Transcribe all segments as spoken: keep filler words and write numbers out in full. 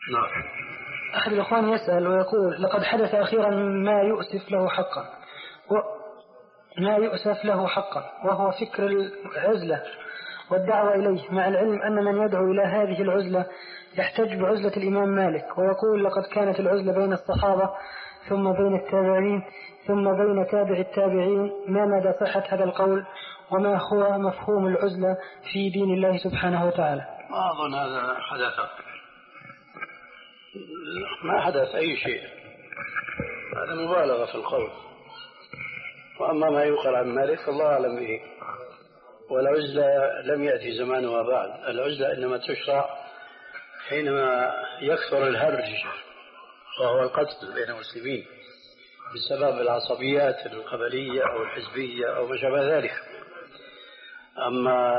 نعم. أحد الأخوان يسأل ويقول: لقد حدث أخيرا ما يؤسف له حقا و... ما يؤسف له حقا وهو فكر العزلة والدعوة إليه، مع العلم أن من يدعو إلى هذه العزلة يحتج بعزلة الإمام مالك، ويقول: لقد كانت العزلة بين الصحابة ثم بين التابعين ثم بين تابع التابعين. ما مدى صحة هذا القول وما هو مفهوم العزلة في دين الله سبحانه وتعالى؟ ما أظن هذا حدث، ما حدث أي شيء، هذا مبالغة في القول. وأما ما يقال عن مالك فالله أعلم به. والعزلة لم يأتي زمانها بعد، العزلة إنما تشرع حينما يكثر الهرج وهو القتل بين المسلمين بسبب العصبيات القبلية أو الحزبية أو ما شابه ذلك. أما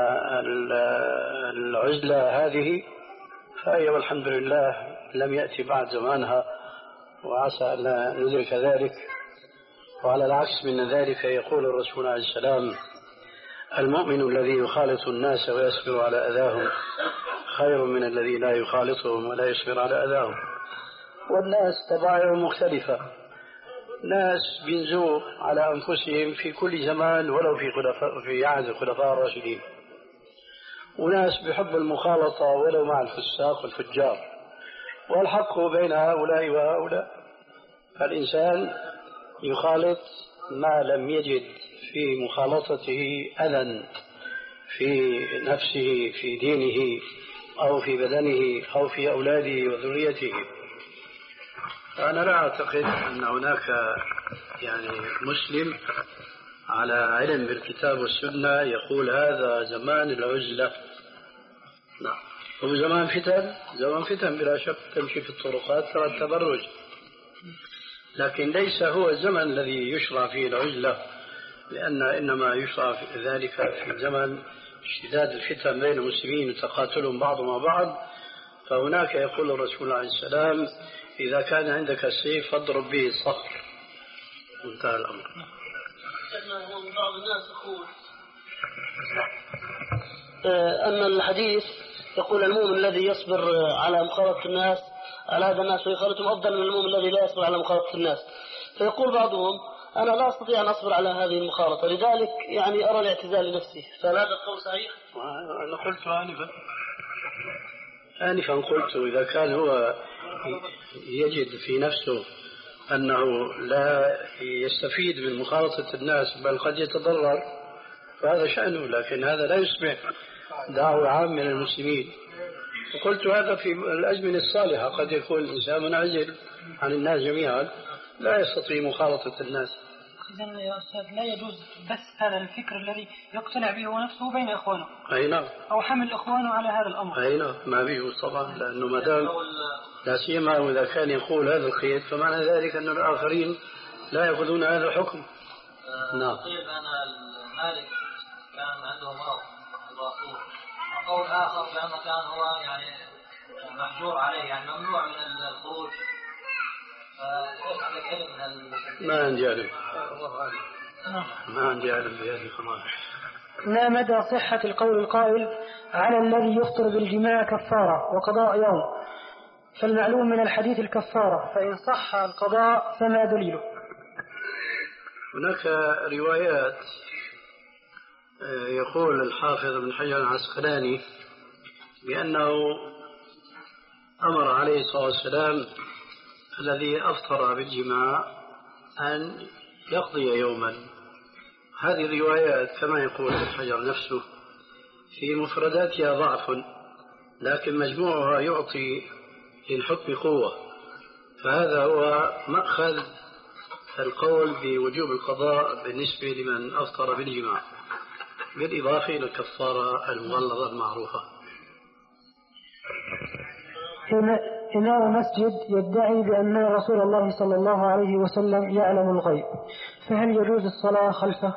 العزلة هذه فهي والحمد لله لم يأتي بعد زمانها، وعسى أن ندرك ذلك. وعلى العكس من ذلك يقول الرسول عليه السلام: المؤمن الذي يخالط الناس ويصبر على أذاهم خير من الذي لا يخالطهم ولا يصبر على أذاهم. والناس طبائع مختلفة، ناس بينزوا على أنفسهم في كل زمان ولو في في عهد الخلفاء الراشدين، وناس بحب المخالطة ولو مع الفساق والفجار، والحق بين هؤلاء وهؤلاء. فالإنسان يخالط ما لم يجد في مخالطته أذى في نفسه في دينه أو في بدنه أو في أولاده وذريته. فأنا لا أعتقد أن هناك يعني مسلم على علم بالكتاب والسنة يقول هذا زمان العزلة. نعم، هو زمان فتن، زمان فتن بلا شك، تمشي في الطرقات ترى التبرج، لكن ليس هو الزمن الذي يشرع فيه العزلة، لأن إنما يشرع في ذلك في زمن اشتداد الفتن بين المسلمين وتقاتلهم بعضهم مع بعض. فهناك يقول الرسول عليه السلام: إذا كان عندك السيف فاضرب به الصخر، وانتهى الأمر. بعض الناس يقول أن الحديث يقول المؤمن الذي يصبر على مخالطة الناس على هذا الناس ويخالطهم أفضل من المؤمن الذي لا يصبر على مخالطة الناس. فيقول بعضهم: أنا لا أستطيع أن أصبر على هذه المخالطة، لذلك يعني أرى الاعتزال لنفسي. فهل هذا القول صحيح؟ أنا قلت آنفا آنفا قلت إذا كان هو يجد في نفسه أنه لا يستفيد من مخالطة الناس بل قد يتضرر فهذا شأنه، لكن هذا لا يصبح دعوة عام من المسلمين. وقلت هذا في الأزمنة الصالحة، قد يكون الإنسان منعزل عن الناس جميعا لا يستطيع مخالطة الناس. إذن يا أستاذ لا يجوز بس هذا الفكر الذي يقتنع به هو نفسه بين إخوانه. أي نعم. أو حمل إخوانه على هذا الأمر. أي نعم، ما بيجوز طبعا، لأنه ما دام لا سيما وإذا كان يقول هذا القيد فمعنى ذلك أن الآخرين لا يأخذون هذا الحكم. آه نعم. طيب أنا المالك كان عنده مرض الرسول، وقول آخر بأنه كان هو يعني محجور عليه، يعني ممنوع من الخروج. ما عندي علم، ما عندي علم بهذه القضايا. ما مدى صحة القول القائل على الذي يفطر بالجماع كفارة وقضاء يوم؟ فالمعلوم من الحديث الكفارة، فإن صح القضاء فما دليله؟ هناك روايات يقول الحافظ ابن حجر العسقلاني بأنه أمر عليه الصلاة والسلام الذي أفطر بالجماع أن يقضي يوما. هذه الروايات كما يقول الحجر نفسه في مفرداتها ضعف، لكن مجموعها يعطي للحكم قوة، فهذا هو مأخذ القول بوجوب القضاء بالنسبة لمن أفطر بالجماع، بالإضافة إلى الكفارة المغلظة المعروفة. إمام مسجد يدعي بأن رسول الله صلى الله عليه وسلم يعلم الغيب، فهل يجوز الصلاة خلفه؟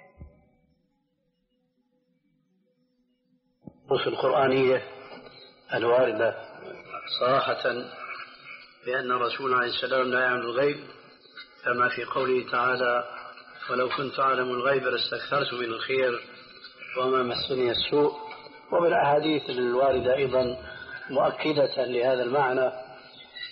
النصوص القرآنية الواردة صراحة بأن الرسول عليه السلام لا يعلم الغيب، كما في قوله تعالى: ولو كنت أعلم الغيب لاستكثرت من الخير وما مسني السوء. وبالأحاديث الواردة أيضا مؤكدة لهذا المعنى،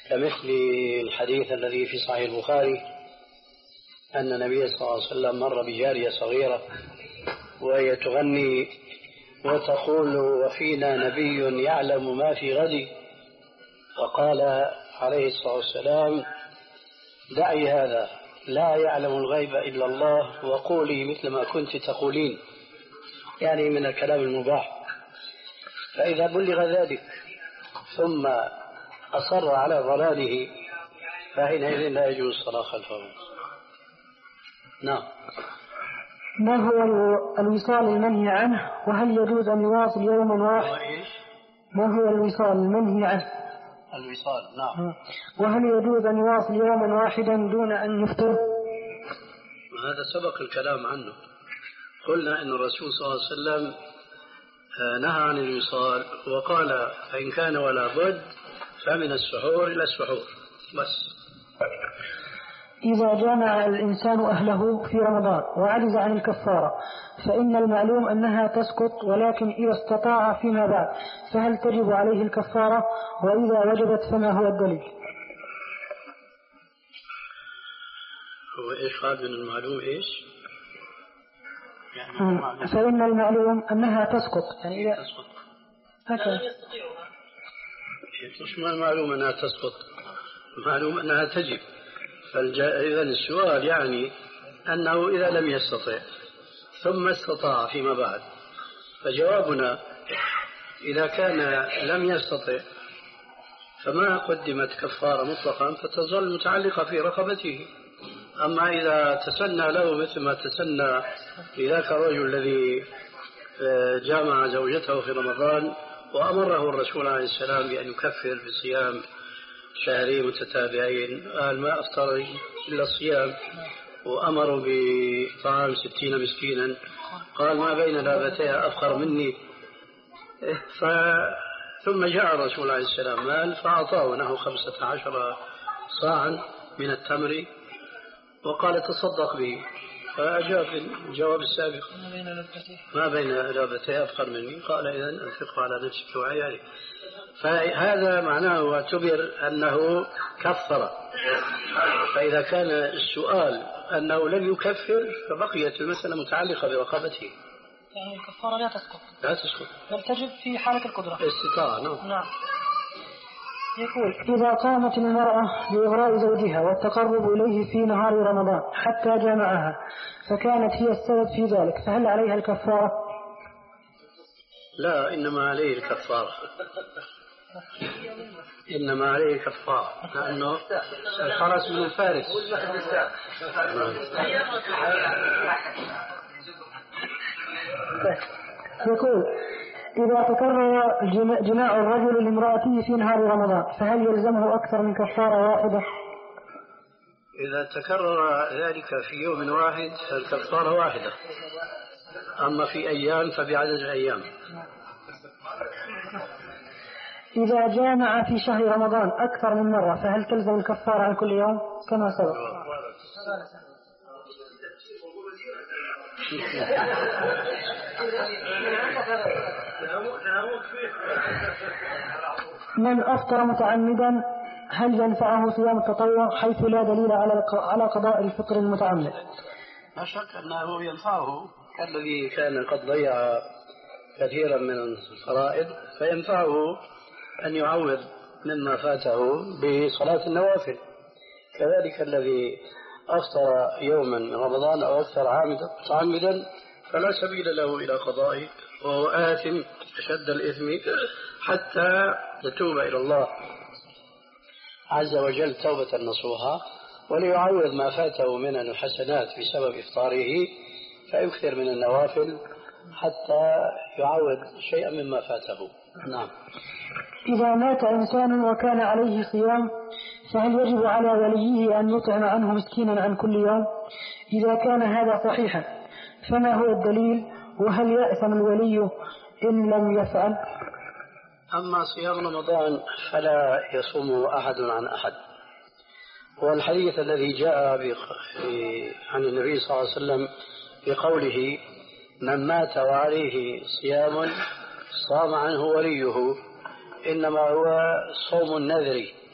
كمثل الحديث الذي في صحيح البخاري أن النبي صلى الله عليه وسلم مر بجارية صغيرة وهي تغني وتقول وفينا نبي يعلم ما في غد، وقال عليه الصلاة والسلام دعي هذا لا يعلم الغيب إلا الله وقولي مثل ما كنت تقولين، يعني من الكلام المباح. فإذا بلغ ذلك ثم أصر على ضلاله فحينئذ لا يجوز الصلاة خلفه. نعم. ما هو الوصال المنهي عنه، وهل يجوز أن يواصل يوما واحد؟ ما هو الوصال المنهي عنه؟ الوصال نعم. وهل يجوز أن يواصل يوما واحدا دون أن يفطر؟ هذا سبق الكلام عنه، قلنا أن الرسول صلى الله عليه وسلم نهى عن الوصال وقال فإن كان ولا بد فمن السحور إلى السحور بس. إذا جامع الإنسان أهله في رمضان وعجز عن الكفارة فإن المعلوم أنها تسقط، ولكن إذا استطاع فيما بعد فهل تجب عليه الكفارة؟ وإذا وجبت فما هو الدليل؟ هو إيش قال من المعلوم إيش؟ يعني المعلوم. فإن المعلوم أنها تسقط، يعني إذا تسقط هكذا. إيش ما المعلوم أنها تسقط؟ المعلوم أنها تجب. فإذا السؤال يعني أنه إذا لم يستطع ثم استطاع فيما بعد، فجوابنا إذا كان لم يستطع فما قدمت كفارة مطلقا فتظل متعلقة في رقبته. أما إذا تسنى له مثل ما تسنى لذاك الرجل الذي جامع زوجته في رمضان وأمره الرسول عليه السلام بأن يكفر بصيام شهرين متتابعين، قال ما أفطر إلا الصيام، وأمروا بطعام ستين مسكينا، قال ما بين لابتيها أفقر مني. ف... ثم جاء الرسول عليه السلام مال فأعطاه نحو خمسة عشر صاعا من التمر وقال تصدق به، فأجاب الجواب السابق ما بين لابتيها أفقر مني، قال إذن أنفق على نفسك وعيالك. فهذا معناه اعتبر أنه كفر. فإذا كان السؤال أنه لم يكفر فبقيت المسألة متعلقة برقبته. يعني الكفارة لا تسقط. لا تسقط. بل تجب في حالة القدرة. استطاعة. نعم. نعم. يقول إذا قامت المرأة بإغراء زوجها والتقرب إليه في نهار رمضان حتى جامعها فكانت هي السبب في ذلك، فهل عليها الكفارة؟ لا، إنما عليه الكفارة. إنما عليه كفارة لأنه الفرس من الفارس. يقول إذا تكرر جماع الرجل لامرأته في نهار رمضان فهل يلزمه أكثر من كفارة واحدة؟ إذا تكرر ذلك في يوم واحد فالكفارة واحدة، أما في أيام فبعدد الأيام. إذا جامع في شهر رمضان أكثر من مرة فهل تلزم الكفارة عن كل يوم كما سبق؟ من أفطر متعمدا هل ينفعه صيام التطوع حيث لا دليل على قضاء الفطر المتعمد؟ لا شك أنه ينفعه كالذي كان قد ضيع كثيرا من الفرائض، فينفعه أن يعوض مما فاته بصلاة النوافل. كذلك الذي أفطر يوما من رمضان أو أفطر عامدا فلا سبيل له إلى قضائه، وهو آثم أشد الإثم حتى يتوب إلى الله عز وجل توبة نصوحا وليعوض ما فاته من الحسنات بسبب إفطاره، فيكثر من النوافل حتى يعوض شيئا مما فاته. نعم. إذا مات إنسان وكان عليه صيام فهل يجب على وليه أن يطعم عنه مسكينا عن كل يوم؟ إذا كان هذا صحيحا فما هو الدليل؟ وهل يأثم الولي إن لم يفعل؟ أما صيام رمضان فلا يصومه أحد عن أحد، والحديث الذي جاء عن النبي صلى الله عليه وسلم بقوله من مات وعليه صيام صام عنه وليه إنما هو صوم النذر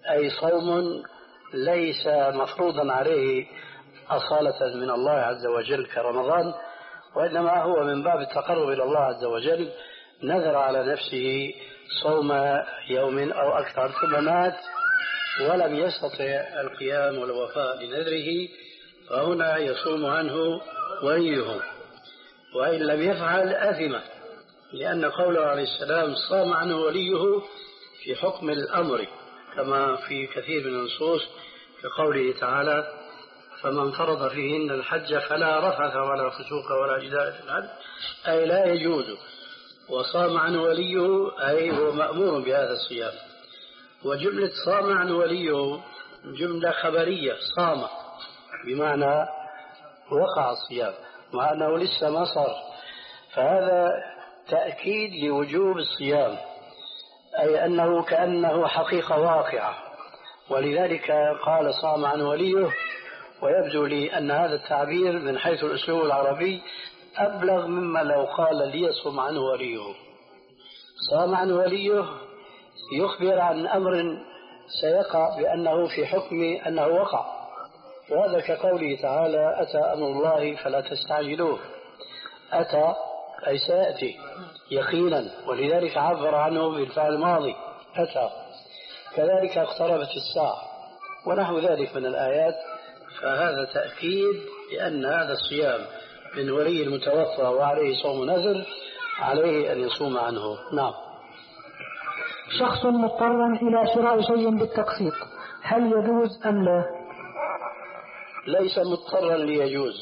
أي صوم ليس مفروضا عليه أصالة من الله عز وجل كرمضان، وإنما هو من باب التقرب إلى الله عز وجل، نذر على نفسه صوم يوم أو أكثر ثم مات ولم يستطع القيام والوفاء لنذره، فهنا يصوم عنه وليه، وإن لم يفعل أثم، لأن قوله عليه السلام صام عنه وليه في حكم الأمر، كما في كثير من النصوص كقوله تعالى فمن فرض فيهن الحج فلا رفث ولا فسوق ولا جدال في الحج، أي لا يجوز. وصام عنه وليه أي هو مأمور بهذا الصيام. وجملة صام عنه وليه جملة خبرية، صام بمعنى وقع الصيام مع أنه لسه ما صار، فهذا تأكيد لوجوب الصيام، أي أنه كأنه حقيقة واقعة، ولذلك قال صام عنه وليه. ويبدو لي أن هذا التعبير من حيث الأسلوب العربي أبلغ مما لو قال ليصم عنه وليه. صام عنه وليه يخبر عن أمر سيقع بأنه في حكم أنه وقع، وهذا كقوله تعالى أتى أمر الله فلا تستعجلوه. أتى أي سيأتي يقينا، ولذلك عبر عنه بالفعل الماضي أتى. كذلك اقتربت الساعة ونحو ذلك من الآيات، فهذا تأكيد لأن هذا الصيام من ولي المتوفى وعليه صوم نذر عليه أن يصوم عنه. نعم. شخص مضطر إلى شراء شيء بالتقسيط، هل يجوز أم لا؟ ليس مضطرا ليجوز.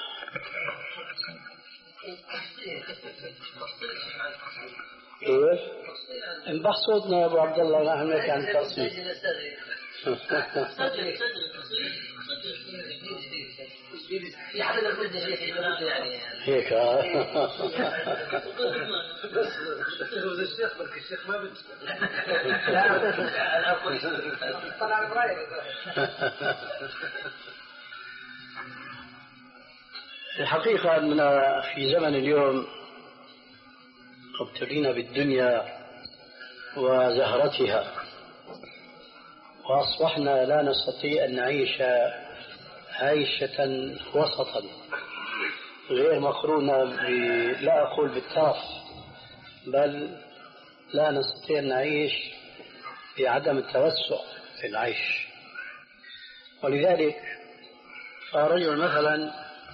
ايش؟ انبح صوتنا يا ابو عبد الله، نحن نحكي عن التقسيط. هيك الشيخ برك الشيخ ما بده الحقيقة أننا في زمن اليوم ابتلينا بالدنيا وزهرتها، وأصبحنا لا نستطيع أن نعيش عيشة وسطا غير مقرونة لا أقول بالتاف، بل لا نستطيع أن نعيش بعدم التوسع في العيش. ولذلك فرجل مثلا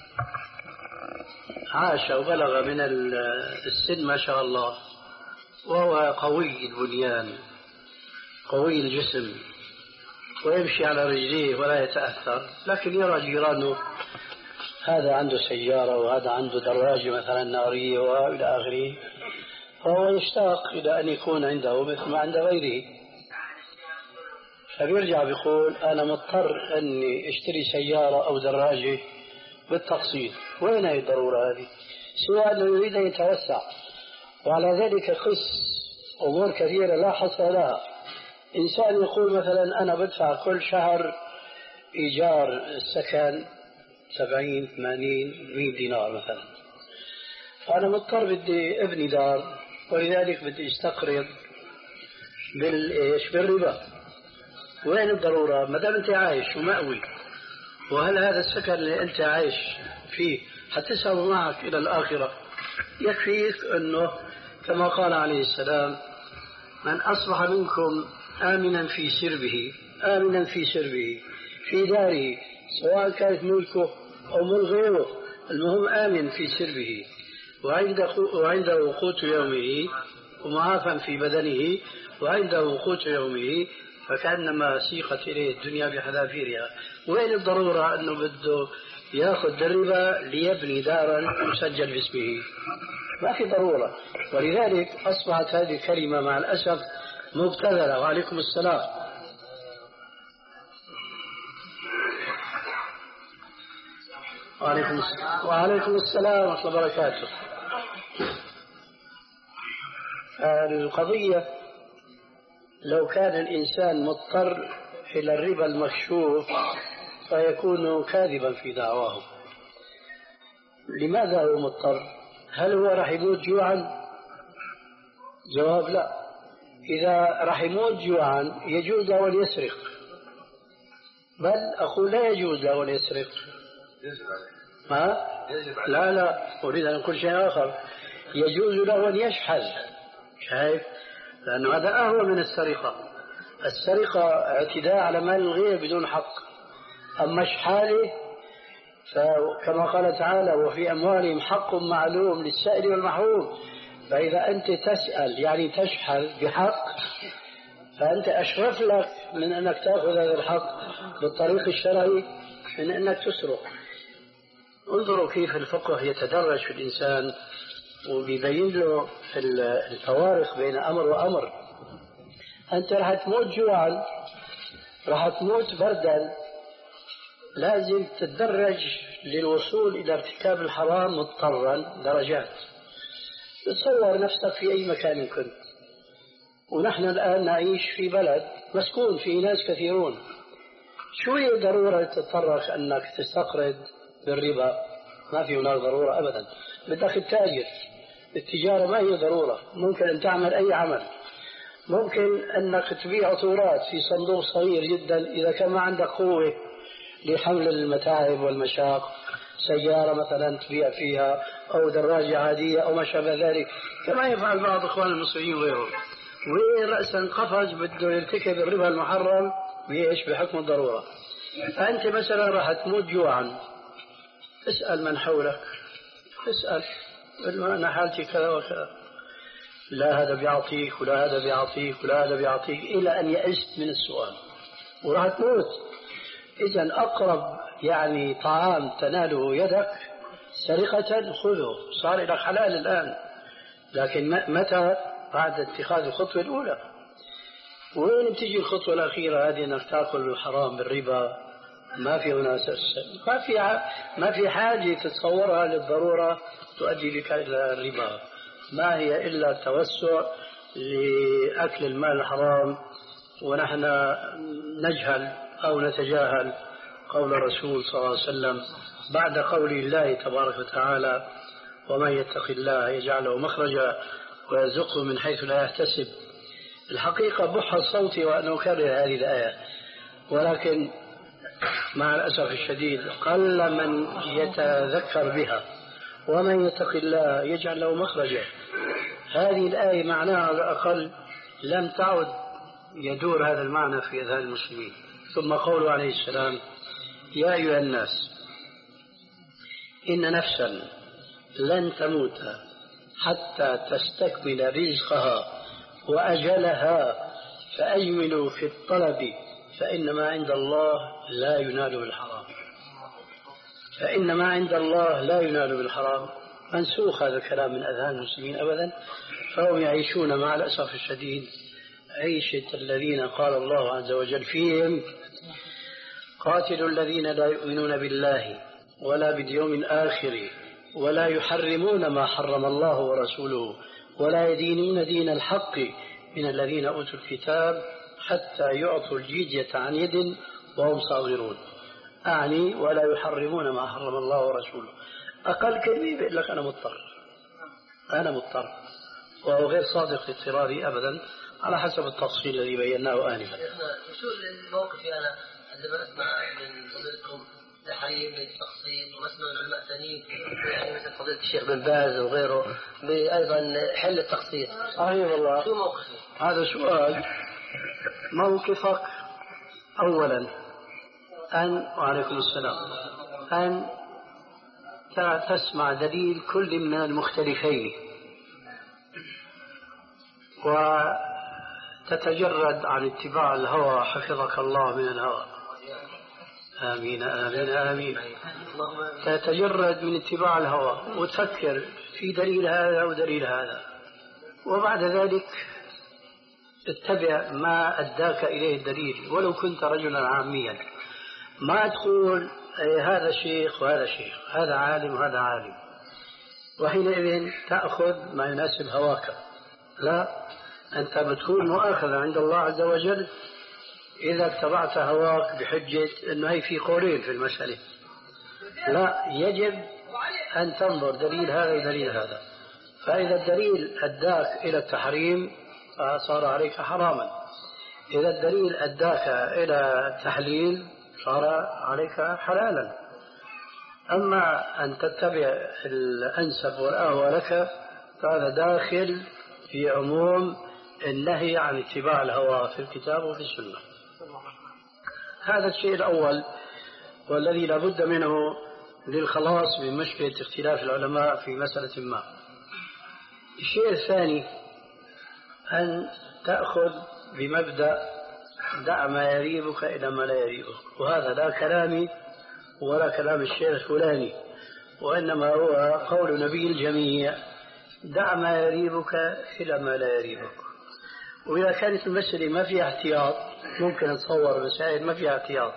عاش وبلغ من السن ما شاء الله، وهو قوي البنيان قوي الجسم ويمشي على رجليه ولا يتأثر، لكن يرى جيرانه هذا عنده سيارة وهذا عنده دراجة مثلا نارية وإلى آخره، فهو يشتاق إلى أن يكون عنده مثل ما عند غيره، فبيرجع بيقول أنا مضطر أني اشتري سيارة أو دراجة بالتقسيط. وين هي الضرورة هذه؟ سوى أنه يريد أن يتوسع، وعلى ذلك قس أمور كثيرة لا حصر لها. إنسان يقول مثلا أنا بدفع كل شهر إيجار السكن سبعين ثمانين مئة دينار مثلا، فأنا مضطر بدي ابني دار، ولذلك بدي استقرض بالإيش بالربا. وين الضرورة ما دام أنت عايش ومأوي؟ وهل هذا السكن اللي أنت عايش فيه حتسهر معك إلى الآخرة؟ يكفيك أنه كما قال عليه السلام من أصبح منكم آمنا في سربه آمنا في سربه في داره، سواء كانت ملكه أو ملك غيره، المهم آمن في سربه وعنده قوت يومه ومعافى في بدنه وعنده قوت يومه، فكأنما سيقت إليه الدنيا بحذافيرها. وين الضرورة أنه بده يأخذ الربا ليبني دارا مسجل باسمه؟ ما في ضرورة. ولذلك أصبحت هذه الكلمة مع الأسف مبتذلة. وعليكم السلام. وعليكم السلام وعليكم السلام ورحمة الله وبركاته. القضية لو كان الإنسان مضطر إلى الربا المكشوف فيكون كاذبا في دعواه. لماذا هو مضطر؟ هل هو راح يموت جوعا؟ جواب لا. إذا راح يموت جوعا يجوز له أن يسرق، بل أقول لا يجوز له أن يسرق. ما؟ لا لا أريد أن أقول شيء آخر، يجوز له أن يشحذ، شايف؟ لأنه هذا أهون من السرقة. السرقة اعتداء على مال الغير بدون حق، أما شحاله فكما قال تعالى وفي أموالهم حق معلوم للسائل والمحروم. فإذا أنت تسأل يعني تشحذ بحق فأنت أشرف لك من أنك تأخذ هذا الحق بالطريق الشرعي من أنك تسرق. انظروا كيف الفقه يتدرج في الإنسان وبيبين له الفوارق بين أمر وأمر. أنت راح تموت جوعا، راح تموت بردا، لازم تتدرج للوصول إلى ارتكاب الحرام مضطرا درجات. تصور نفسك في أي مكان كنت، ونحن الآن نعيش في بلد مسكون فيه ناس كثيرون، شو هي ضرورة تضطرك أنك تستقرض بالربا؟ ما في هناك ضرورة أبدا. بدك تتاجر، التجارة ما هي ضرورة، ممكن أن تعمل أي عمل، ممكن أنك تبيع عطورات في صندوق صغير جدا إذا كان ما عندك قوة لحمل المتاعب والمشاق، سيارة مثلا تبيع فيها أو دراجة عادية أو ما شابه ذلك، كما يفعل بعض إخوان المصريين وغيرهم. وين رأسا قفز بده يرتكب الربا المحرم بإيش؟ بحكم الضرورة. فأنت مثلا راح تموت جوعا، اسأل من حولك، اسأل أنا حالتي كذا وكذا، لا هذا بيعطيك ولا هذا بيعطيك ولا هذا بيعطيك، إلى أن يئست من السؤال وراح تموت. إذن أقرب يعني طعام تناله يدك سرقة خذه، صار لك حلال الآن، لكن متى؟ بعد اتخاذ الخطوة الأولى. وين بتجي الخطوة الأخيرة هذه أنك تأكل بالحرام بالربا؟ ما في هنا ما في ما في حاجة تتصورها للضرورة تؤدي بك إلى الربا، ما هي إلا توسع لأكل المال الحرام، ونحن نجهل أو نتجاهل قول الرسول صلى الله عليه وسلم بعد قول الله تبارك وتعالى ومن يتق الله يجعل له مخرجا ويرزقه من حيث لا يحتسب. الحقيقة بح صوتي وأن أكرر هذه الآية، ولكن مع الأسف الشديد قل من يتذكر بها. ومن يتق الله يجعل له مخرجا، هذه الآية معناها على الأقل لم تعد يدور هذا المعنى في أذهان المسلمين. ثم قوله عليه السلام يا أيها الناس إن نفسا لن تموت حتى تستكمل رزقها وأجلها فأجملوا في الطلب فإنما عند الله لا ينال بالحرام. فإنما عند الله لا ينال بالحرام منسوخ هذا الكلام من أذهان المسلمين أبدا، فهم يعيشون مع الأسف الشديد عيشة الذين قال الله عز وجل فيهم قاتلوا الذين لا يؤمنون بالله ولا باليوم الآخر ولا يحرمون ما حرم الله ورسوله ولا يدينون دين الحق من الذين أوتوا الكتاب حتى يعطوا الجزية عن يد وهم صاغرون. أعني ولا يحرمون ما حرم الله ورسوله. أقل كلمة بيقول لك أنا مضطر، أنا مضطر، وهو غير صادق اضطراري أبدا على حسب التفصيل الذي بيناه آنفا. شو الموقف أنا عندما أسمع من فضيلتكم تحريم للتخصيص وأسمع من علماء ثانيين يعني مثل فضيلة الشيخ بن باز وغيره أيضا حل التخصيص؟ صحيح والله. شو موقفي؟ هذا سؤال. موقفك أولا أن وعليكم السلام أن تسمع دليل كل من المختلفين وتتجرد عن اتباع الهوى حفظك الله من الهوى. آمين آمين آمين. تتجرد من اتباع الهوى وتفكر في دليل هذا ودليل هذا، وبعد ذلك اتبع ما أداك إليه الدليل ولو كنت رجلا عاميا. ما تقول هذا شيخ وهذا شيخ، هذا عالم وهذا عالم، وحينئذ تأخذ ما يناسب هواك. لا، أنت بتكون مؤاخذة عند الله عز وجل إذا اتبعت هواك بحجة أنه هي في قولين في المسألة. لا، يجب أن تنظر دليل هذا ودليل هذا، فإذا الدليل أداك إلى التحريم فصار عليك حراما. إذا الدليل أداك إلى التحليل صار عليك حلالا. أما أن تتبع الأنسب والأهوى لك فهذا داخل في عموم النهي عن اتباع الهوى في الكتاب وفي السنة. هذا الشيء الأول والذي لا بد منه للخلاص من مشكلة اختلاف العلماء في مسألة ما. الشيء الثاني أن تأخذ بمبدأ دع ما يريبك إلى ما لا يريبك، وهذا لا كلامي ولا كلام الشيخ الفلاني، وإنما هو قول نبي الجميع: دع ما يريبك إلى ما لا يريبك. وإذا كانت المسألة ما فيها احتياط، ممكن نتصور مسائل ما فيها احتياط،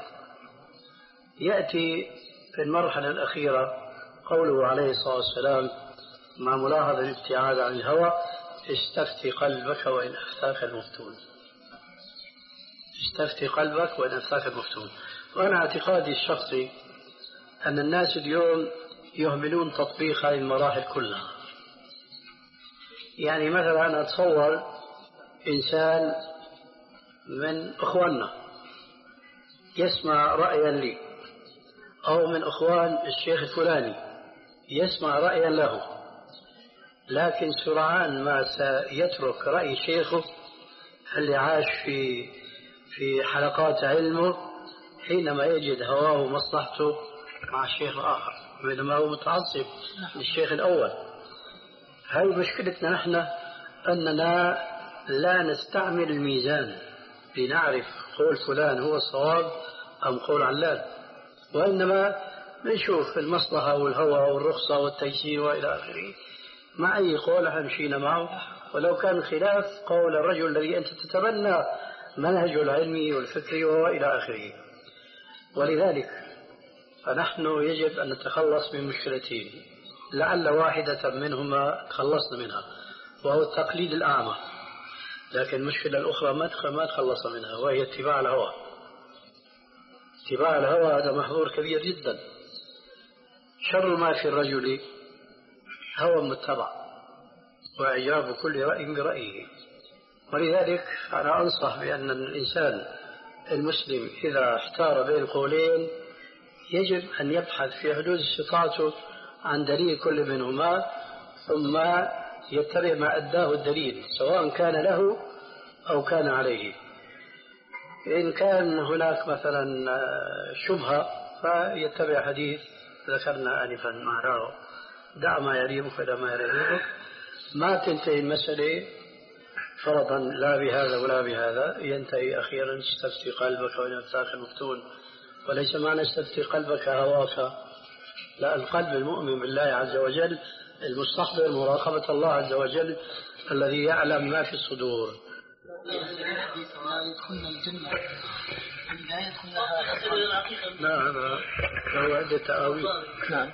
يأتي في المرحلة الأخيرة قوله عليه الصلاة والسلام مع ملاحظة الابتعاد عن الهوى: استفتي قلبك وإن أفتاك المفتون. استفتي قلبك وإن أفتاك المفتون. وأنا اعتقادي الشخصي أن الناس اليوم يهملون تطبيق هذه المراحل كلها. يعني مثلا أنا أتصور إنسان من أخواننا يسمع رأيا لي، أو من أخوان الشيخ الفلاني يسمع رأيا له، لكن سرعان ما سيترك رأي شيخه اللي عاش في في حلقات علمه حينما يجد هواه ومصلحته مع الشيخ الآخر، بينما هو متعصب للشيخ الأول. هاي مشكلتنا نحن، أننا لا نستعمل الميزان لنعرف قول فلان هو الصواب أم قول علان، وإنما نشوف المصلحة والهوى والرخصة والتيسير وإلى آخره، مع أي قول همشينا معه، ولو كان خلاف قول الرجل الذي أنت تتبنى منهجه العلمي والفكري وإلى آخره. ولذلك فنحن يجب أن نتخلص من مشكلتين، لعل واحدة منهما تخلصنا منها، وهو التقليد الأعمى. لكن المشكلة الأخرى ما تخلص منها، وهي اتباع الهوى. اتباع الهوى هذا محظور كبير جدا. شر ما في الرجل هوى متبع، وإعجاب كل رأي برأيه. ولذلك أنا أنصح بأن الإنسان المسلم إذا احتار بين قولين يجب أن يبحث في حدود استطاعته عن دليل كل منهما، ثم يتبع ما أداه الدليل سواء كان له أو كان عليه. إن كان هناك مثلا شبهة فيتبع حديث ذكرنا آنفا معناه: دع ما يريبك إلى ما يريبك. ما تنتهي المسألة فرضا لا بهذا ولا بهذا، ينتهي أخيرا: استفتي قلبك وإن أفتاك المفتون. وليس معنى استفتي قلبك هواك، لا، القلب المؤمن بالله عز وجل المستحضر مراقبة الله عز وجل الذي يعلم ما في الصدور. يدخلنا الجنة لا يدخلنا. نعم، هو عدة تأويل. نعم.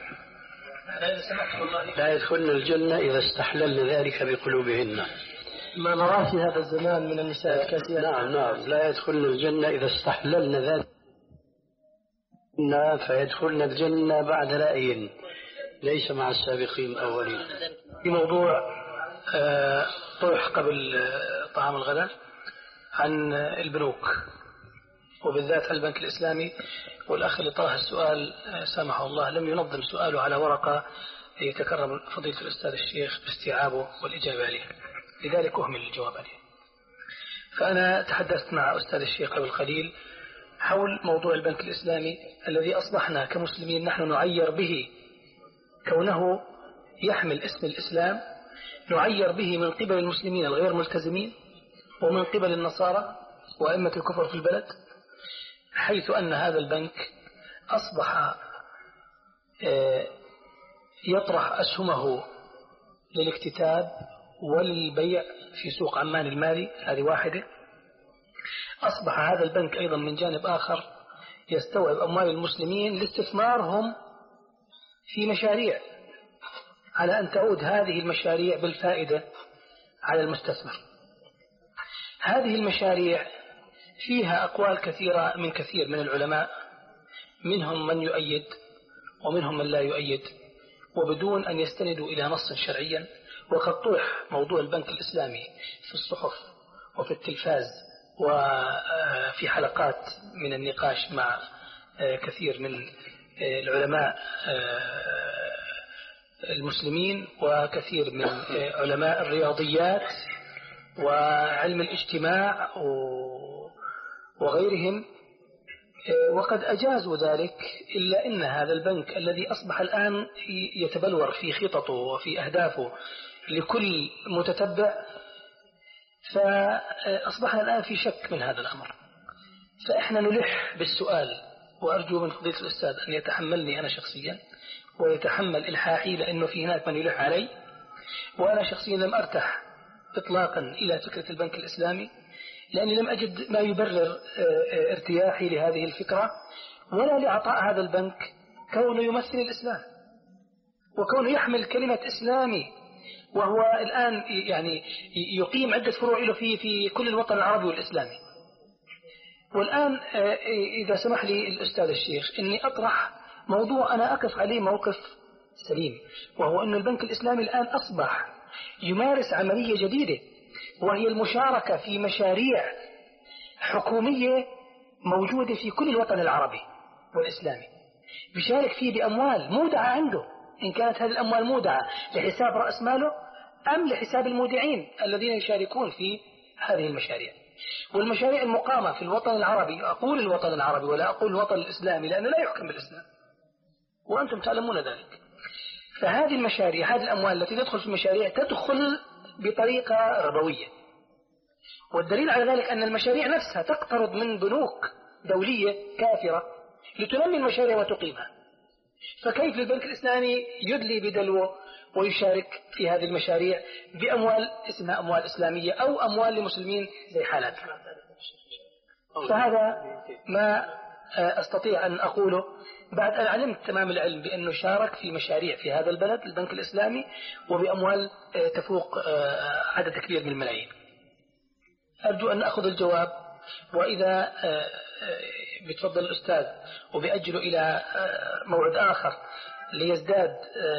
لا يدخلن الجنة إذا استحللن ذلك بقلوبهن. ما نراه في هذا الزمان من النساء الكاسيات. نعم نعم، لا يدخلن الجنة إذا استحللن ذلك فيدخلن الجنة بعد رأي ليس مع السابقين الأولين. في موضوع طرح قبل طعام الغداء عن البنوك وبالذات البنك الإسلامي، والأخ اللي طرح السؤال سامحه الله لم ينظم سؤاله على ورقة يتكرم فضيلة الأستاذ الشيخ باستيعابه والإجابة عليه، لذلك أهمل الجواب عليه. فأنا تحدثت مع أستاذ الشيخ قبل قليل حول موضوع البنك الإسلامي الذي أصبحنا كمسلمين نحن نعير به كونه يحمل اسم الإسلام، نعير به من قبل المسلمين الغير ملتزمين ومن قبل النصارى وأئمة الكفر في البلد، حيث أن هذا البنك أصبح يطرح أسهمه للاكتتاب وللبيع في سوق عمان المالي. هذه واحدة. أصبح هذا البنك أيضا من جانب آخر يستوعب أموال المسلمين لاستثمارهم في مشاريع، على أن تعود هذه المشاريع بالفائدة على المستثمر. هذه المشاريع فيها أقوال كثيرة من كثير من العلماء، منهم من يؤيد ومنهم من لا يؤيد، وبدون أن يستندوا إلى نص شرعيا. وقد طرح موضوع البنك الإسلامي في الصحف وفي التلفاز وفي حلقات من النقاش مع كثير من العلماء المسلمين وكثير من علماء الرياضيات وعلم الاجتماع وغيرهم، وقد أجازوا ذلك، إلا أن هذا البنك الذي أصبح الآن يتبلور في خططه وفي أهدافه لكل متتبع، فأصبحنا الآن في شك من هذا الأمر. فإحنا نلح بالسؤال، وأرجو من فضيلة الأستاذ أن يتحملني أنا شخصيا ويتحمل إلحاحي، لأنه في هناك من يلح علي، وأنا شخصيا لم أرتاح إطلاقا إلى فكرة البنك الإسلامي، لأني لم أجد ما يبرر ارتياحي لهذه الفكرة، ولا لعطاء هذا البنك كونه يمثل الإسلام وكونه يحمل كلمة إسلامي، وهو الآن يعني يقيم عدة فروع له في في كل الوطن العربي والإسلامي. والآن إذا سمح لي الأستاذ الشيخ إني أطرح موضوع أنا أقف عليه موقف سليم، وهو أن البنك الإسلامي الآن أصبح يمارس عملية جديدة، وهي المشاركة في مشاريع حكومية موجودة في كل الوطن العربي والإسلامي، بيشارك فيه بأموال مودعة عنده، إن كانت هذه الأموال مودعة لحساب رأس ماله أم لحساب المودعين الذين يشاركون في هذه المشاريع. والمشاريع المقامة في الوطن العربي، أقول الوطن العربي ولا أقول الوطن الإسلامي لأنه لا يحكم بالإسلام وأنتم تعلمون ذلك، فهذه المشاريع، هذه الأموال التي تدخل في المشاريع تدخل بطريقة ربوية، والدليل على ذلك أن المشاريع نفسها تقترض من بنوك دولية كافرة لتنمي المشاريع وتقيمها. فكيف البنك الإسلامي يدلي بدلوه ويشارك في هذه المشاريع بأموال اسمها أموال إسلامية أو أموال لمسلمين زي حالاتنا؟ فهذا ما أستطيع أن أقوله بعد أن علمت تمام العلم بأنه شارك في مشاريع في هذا البلد البنك الإسلامي وبأموال تفوق عدد كبير من الملايين. أرجو أن أخذ الجواب، وإذا بتفضل الأستاذ وبأجله إلى موعد آخر ليزداد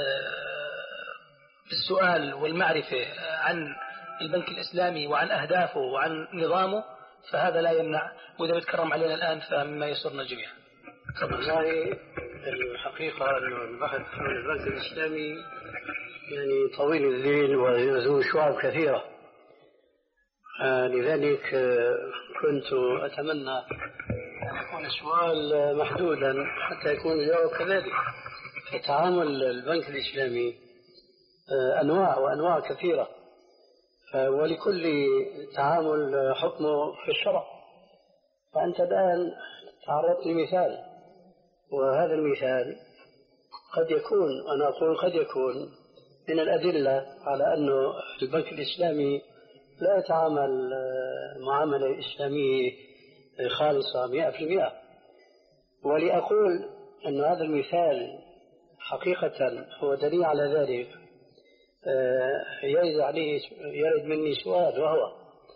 بالسؤال والمعرفة عن البنك الإسلامي وعن أهدافه وعن نظامه، فهذا لا يمنع، وإذا بتكرم علينا الآن فمما يسرنا الجميع. والله الحقيقة أن البحث عن البنك الإسلامي يعني طويل الليل وذو شعب كثيرة، آه لذلك آه كنت أتمنى أن يكون السؤال محدودا حتى يكون الجواب كذلك. فتعامل البنك الإسلامي آه أنواع وأنواع كثيرة، ولكل تعامل حكمه في الشرع. فأنت الآن تعرضت لمثال، وهذا المثال قد يكون، أنا أقول قد يكون من الأدلة على أن البنك الإسلامي لا يتعامل معاملة إسلامية خالصة مئة في المئة. ولأقول أن هذا المثال حقيقة هو دليل على ذلك، يرد عليه يرد مني سؤال، وهو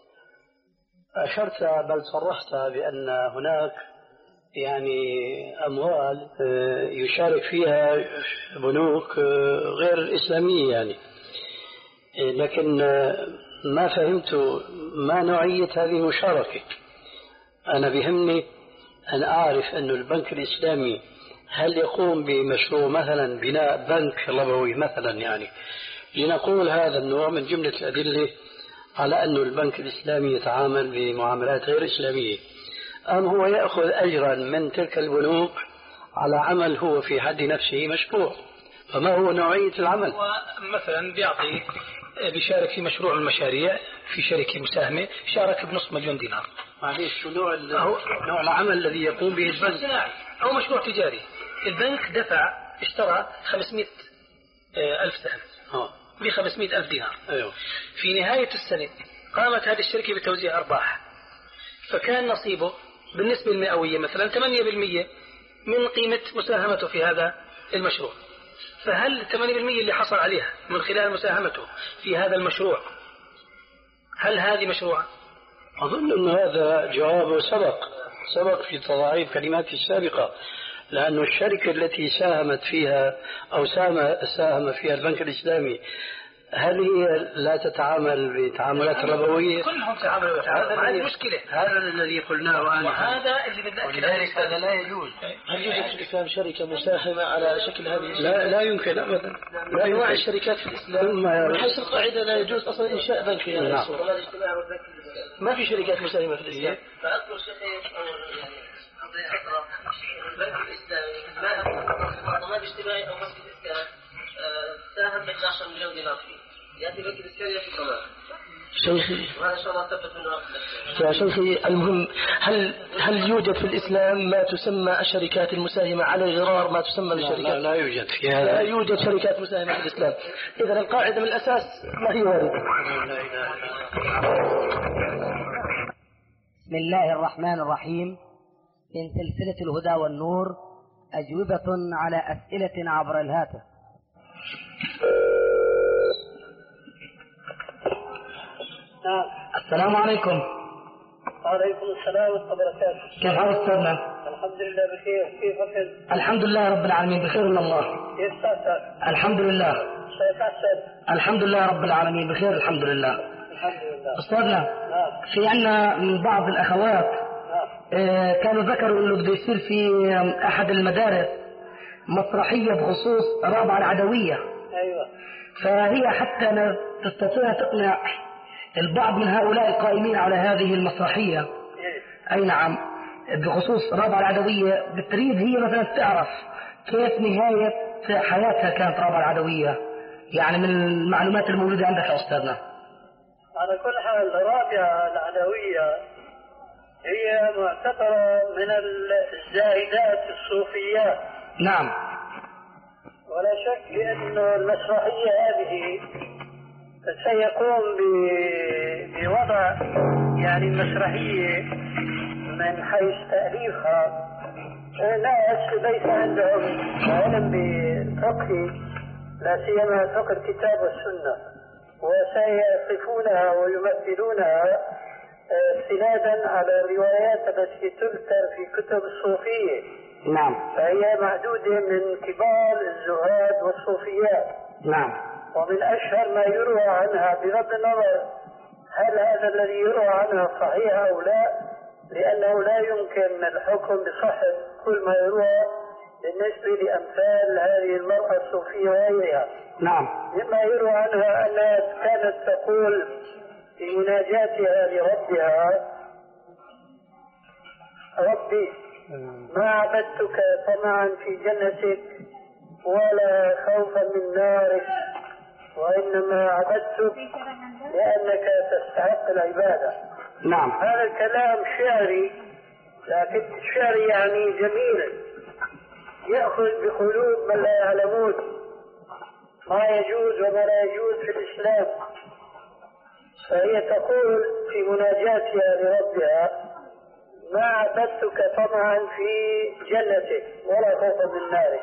أشرت بل صرحت بأن هناك يعني أموال يشارك فيها بنوك غير إسلامية يعني، لكن ما فهمت ما نوعية هذه المشاركة. أنا بيهمني أن أعرف أن البنك الإسلامي هل يقوم بمشروع مثلا بناء بنك ربوي مثلا، يعني لنقول هذا النوع من جملة الأدلة على أن البنك الإسلامي يتعامل بمعاملات غير إسلامية، أم هو يأخذ أجرا من تلك البنوك على عمل هو في حد نفسه مشروع؟ فما هو نوعية العمل؟ مثلا بيعطي بيشارك في مشروع من المشاريع في شركة مساهمة، شارك بنصف مليون دينار. معليش، شو نوع نوع العمل الذي يقوم به البنك؟ صناعي أو مشروع تجاري. البنك دفع اشترى خمسمائة ألف سهم ب خمسمائة ألف دينار. أيوه. في نهاية السنة قامت هذه الشركة بتوزيع أرباح، فكان نصيبه بالنسبة المئوية مثلا ثمانية بالمئة من قيمة مساهمته في هذا المشروع. فهل ثمانية بالمئة اللي حصل عليها من خلال مساهمته في هذا المشروع هل هذه مشروع؟ أظن أن هذا جوابه سبق سبق في تضاعيف كلماتي السابقة، لأن الشركة التي ساهمت فيها أو ساهم فيها البنك الإسلامي هل هي لا تتعامل بتعاملات ربوية؟ كلهم تعاملوا هذا ما عندي مشكلة. هذا الذي قلناه أنا، وهذا اللي بنأكد عليه. هذا لا يجوز. هل يوجد في الإسلام شركة مساهمة على شكل هذه الشركة؟ لا لا يمكن أبدا. لا أنواع الشركات في الإسلام من حيث القاعدة لا يجوز أصلا إنشاء بنك في هذه الصورة. ما في شركات مساهمة في الإسلام. فأذكر شيخي قضية أخرى، البنك الإسلامي ما منظمات اجتماعي أو مسجد إسكان ساهم ب إحدى عشر مليون دينار فيه، يأتي بنك الإسكان يأتي كمان. شيخي وهذا إن شاء الله ثبت منه أخذ. يا شيخي المهم، هل هل يوجد في الإسلام ما تسمى الشركات المساهمة على غرار ما تسمى بالشركات؟ لا, لا يوجد في هذا. لا يوجد شركات مساهمة في الإسلام. إذا القاعدة من الأساس ما هي واردة. بسم الله الرحمن الرحيم. من سلسلة الهدى والنور أجوبة على أسئلة عبر الهاتف. السلام عليكم. وعليكم السلام ورحمة الله وبركاته. كيف حال أستاذنا؟ الحمد لله بخير، كيفك؟ الحمد لله رب العالمين بخير من الله. كيف صحتك؟ الحمد لله. كيف أحسن؟ الحمد لله رب العالمين بخير الحمد لله. الحمد لله. أستاذنا، نعم. في عنا من بعض الأخوات نعم. آه كانوا ذكروا إنه بده يصير في أحد المدارس مسرحية بخصوص رابعة العدوية. أيوة. فهي حتى تستطيع تقنع البعض من هؤلاء القائمين على هذه المسرحية. إيه. أي نعم، بخصوص رابعة العدوية بتريد هي مثلا تعرف كيف نهاية حياتها كانت رابعة العدوية، يعني من المعلومات الموجودة عندك يا أستاذنا. على كل حال رابعة العدوية هي معتبرة من الزاهدات الصوفيات. نعم. ولا شك بأن المسرحية هذه سيقوم بوضع يعني المسرحية من حيث تأليفها ناس ليس عندهم علم بفقه، لا سيما فقه الكتاب والسنة، وسيصفونها ويمثلونها استنادا على الروايات التي تذكر في كتب الصوفية. نعم. فهي معدودة من كبار الزهاد والصوفيات. نعم. ومن أشهر ما يروى عنها بغض النظر هل هذا الذي يروى عنها صحيح أو لا، لأنه لا يمكن الحكم بصحة كل ما يروى بالنسبة لأمثال هذه المرأة الصوفية وغيرها. نعم. مما يروى عنها أنها كانت تقول في مناجاتها لربها: ربي ما عبدتك طمعا في جنتك ولا خوفا من نارك، وإنما عبدتك لأنك تستحق العبادة. نعم. هذا الكلام شعري، لكن الشعر يعني جميل يأخذ بقلوب من لا يعلمون ما يجوز وما لا يجوز في الإسلام. فهي تقول في مناجاتها لربها: ما عبدتك طمعا في جنتك ولا خوفا من نارك.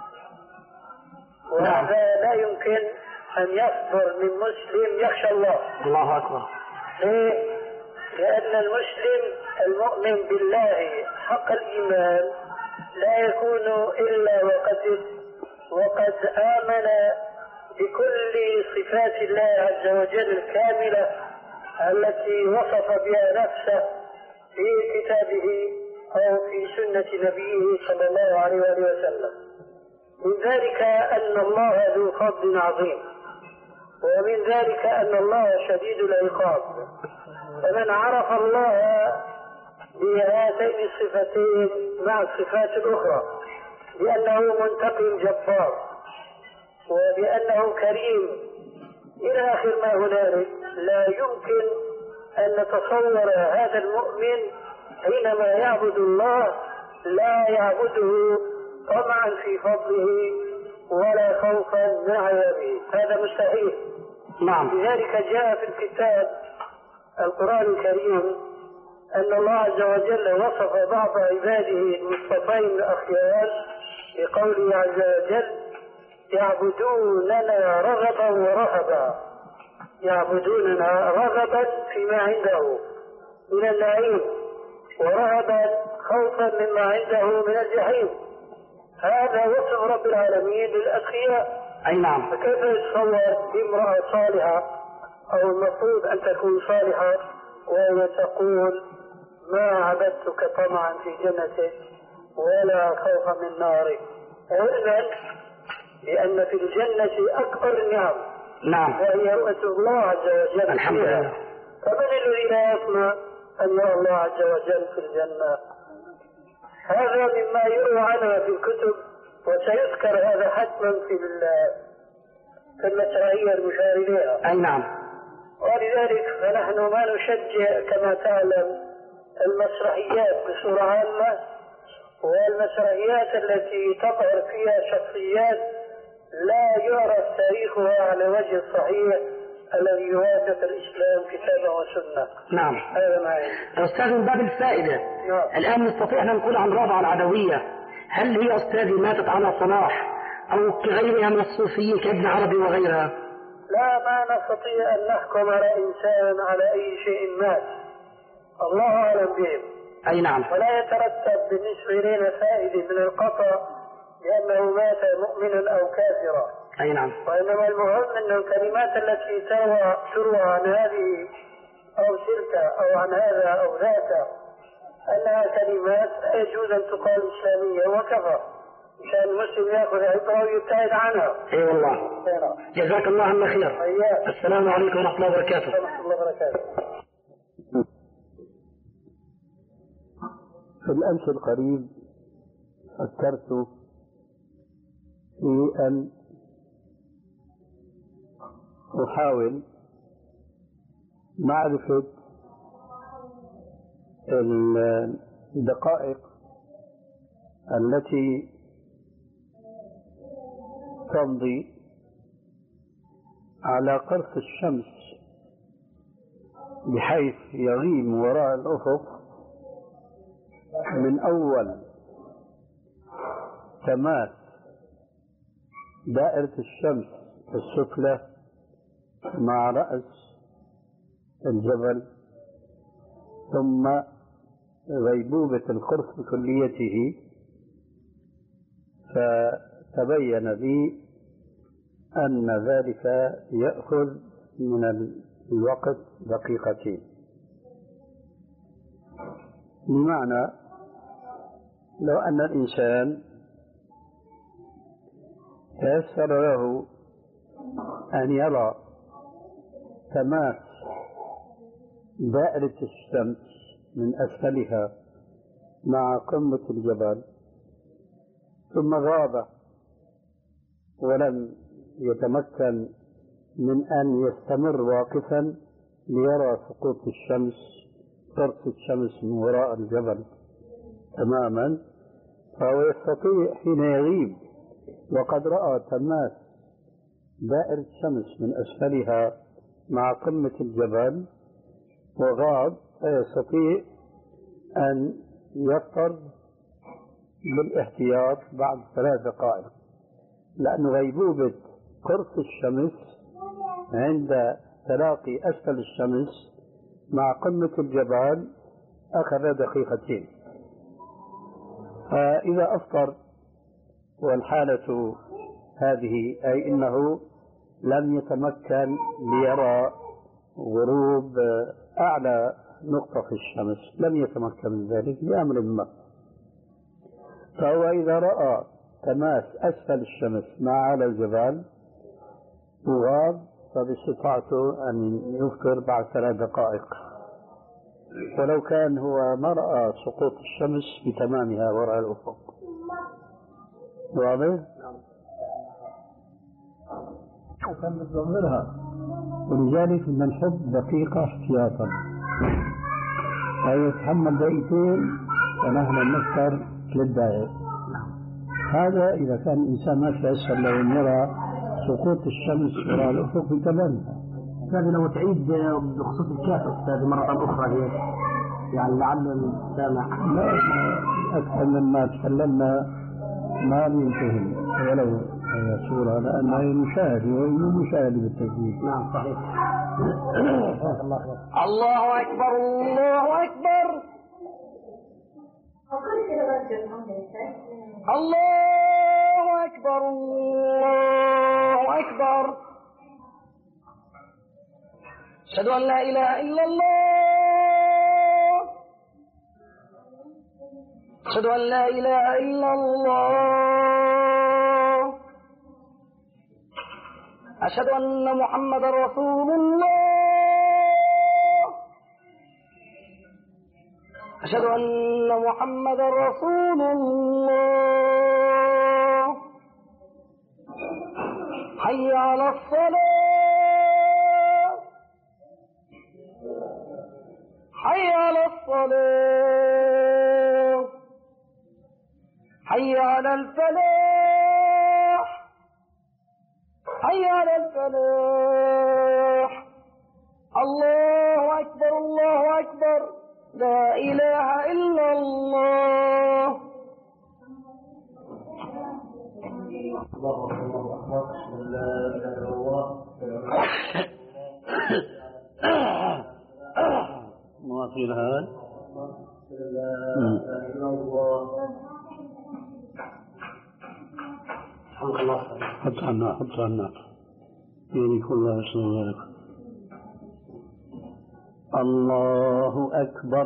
وهذا لا يمكن أن يصدر من مسلم يخشى الله. الله أكبر. ليه؟ لأن المسلم المؤمن بالله حق الإيمان لا يكون إلا وقد وقد آمن بكل صفات الله عز وجل الكاملة التي وصف بها نفسه في كتابه أو في سنة نبيه صلى الله عليه وآله وسلم. من ذلك أن الله ذو فضل عظيم، ومن ذلك أن الله شديد العقاب. فمن عرف الله بهاتين الصفتين مع الصفات الأخرى بأنه منتقم جبار وبأنه كريم إلى آخر ما هنالك، لا يمكن أن نتصور هذا المؤمن حينما يعبد الله لا يعبده طمعا في فضله ولا خوفا من عذابه. هذا مستحيل. نعم. لذلك جاء في الكتاب القرآن الكريم أن الله عز وجل وصف بعض عباده المصطفين الأخيار بقوله عز وجل: يعبدوننا رغبا ورهبا. يعبدوننا رغبا فيما عنده من النعيم، ورهبا خوفا مما عنده من الجحيم. هذا وصف رب العالمين للأتقياء. أي نعم. فكيف يتصور بامرأة صالحة أو المفروض أن تكون صالحة وهي تقول ما عبدتك طمعا في جنتك ولا خوفا من نارك، علما لأن في الجنة أكبر النعم نعم وهي رؤية الله عز وجل. الحمد لله. فمن الذي لا يطمع أن يرى الله عز وجل في الجنة؟ هذا مما يروى عنها في الكتب، وسيذكر هذا حتما في في المسرحية المشار إليها. أي نعم. ولذلك فنحن ما نشجع كما تعلم المسرحيات بصورة عامة، والمسرحيات التي تظهر فيها شخصيات لا يعرف تاريخها على وجه الصحيح الذي يوافق الإسلام كتابا وسنة. نعم. هذا ما يعني. أستاذ من باب الفائدة، نعم. الآن نستطيع أن نقول عن رابعة العدوية هل هي أستاذي ماتت على صلاح أو كغيرها من الصوفيين كابن عربي وغيرها؟ لا، ما نستطيع أن نحكم على إنسان على أي شيء مات، الله أعلم بهم. أي نعم. ولا يترتب بالنسبة إلينا فائدة من القطع لأنه مات مؤمنا أو كافرا. أي نعم. وإنما المهم أن الكلمات التي تروى تروى عن هذه أو تلك أو عن هذا أو ذاك أنها كلمات لا يجوز أن تقال إسلامية وكفى، مشان المسلم يأخذ عبرة ويبتعد عنها. أي والله. جزاك الله عنا خير. أيوة. السلام عليكم ورحمة الله وبركاته. ورحمة الله وبركاته. في الأمس القريب فكرت في أن أحاول معرفة الدقائق التي تمضي على قرص الشمس بحيث يغيب وراء الأفق من أول تماس دائرة الشمس السفلى مع رأس الجبل ثم غيبوبة القرص بكليته، فتبين لي أن ذلك يأخذ من الوقت دقيقتين، بمعنى لو أن الإنسان تيسر له أن يرى تماس دائرة الشمس من أسفلها مع قمة الجبل ثم غاب ولم يتمكن من أن يستمر واقفا ليرى سقوط الشمس قرص الشمس من وراء الجبل تماما، فهو يستطيع حين يغيب وقد رأى تماس دائرة الشمس من أسفلها مع قمة الجبل وغاب، فيستطيع أن يفطر بالاحتياط بعد ثلاث دقائق، لأن غيبوبة قرص الشمس عند تلاقي أسفل الشمس مع قمة الجبل أخذ دقيقتين. فإذا أفطر والحالة هذه أي إنه لم يتمكن ليرى غروب أعلى نقطة في الشمس، لم يتمكن من ذلك لأمر ما، فهو إذا رأى تماس أسفل الشمس مع على الجبال وغاب فباستطاعته أن يفطر بعد ثلاث دقائق، ولو كان هو ما رأى سقوط الشمس بتمامها وراء الأفق. واضح؟ وكان نتظاهرها، ولذلك بدنا نحط دقيقة احتياطا، أي يتحمل دقيقتين ونحن نفطر ثلاث دقائق. هذا إذا كان الإنسان ما تيسر له أن يرى سقوط الشمس وراء الأفق بتمامها. هذا لو تعيد بخصوص الكافر أستاذ مرة أخرى هي يعني لعل السامع لا أكثر مما تكلمنا ما ينتهي ولو هي صورة لأنها مشاهدة ومشاهدة بالتسجيل. نعم صحيح. الله أكبر الله أكبر الله أكبر الله أكبر. أشهد أن لا إله إلا الله. أشهد أن لا إله إلا الله. أشهد أن محمد رسول الله. أشهد أن محمد رسول الله. حي على الصلاة. حي على الصلاة. حي على الفلاح. حي على الفلاح. الله أكبر الله أكبر. لا إله إلا الله. الله أكبر. لا إله إلا الله. مواطن هذا. لا إله إلا الله. حمد الله. حط عنا حط عنا. يعني كل الله. الله أكبر.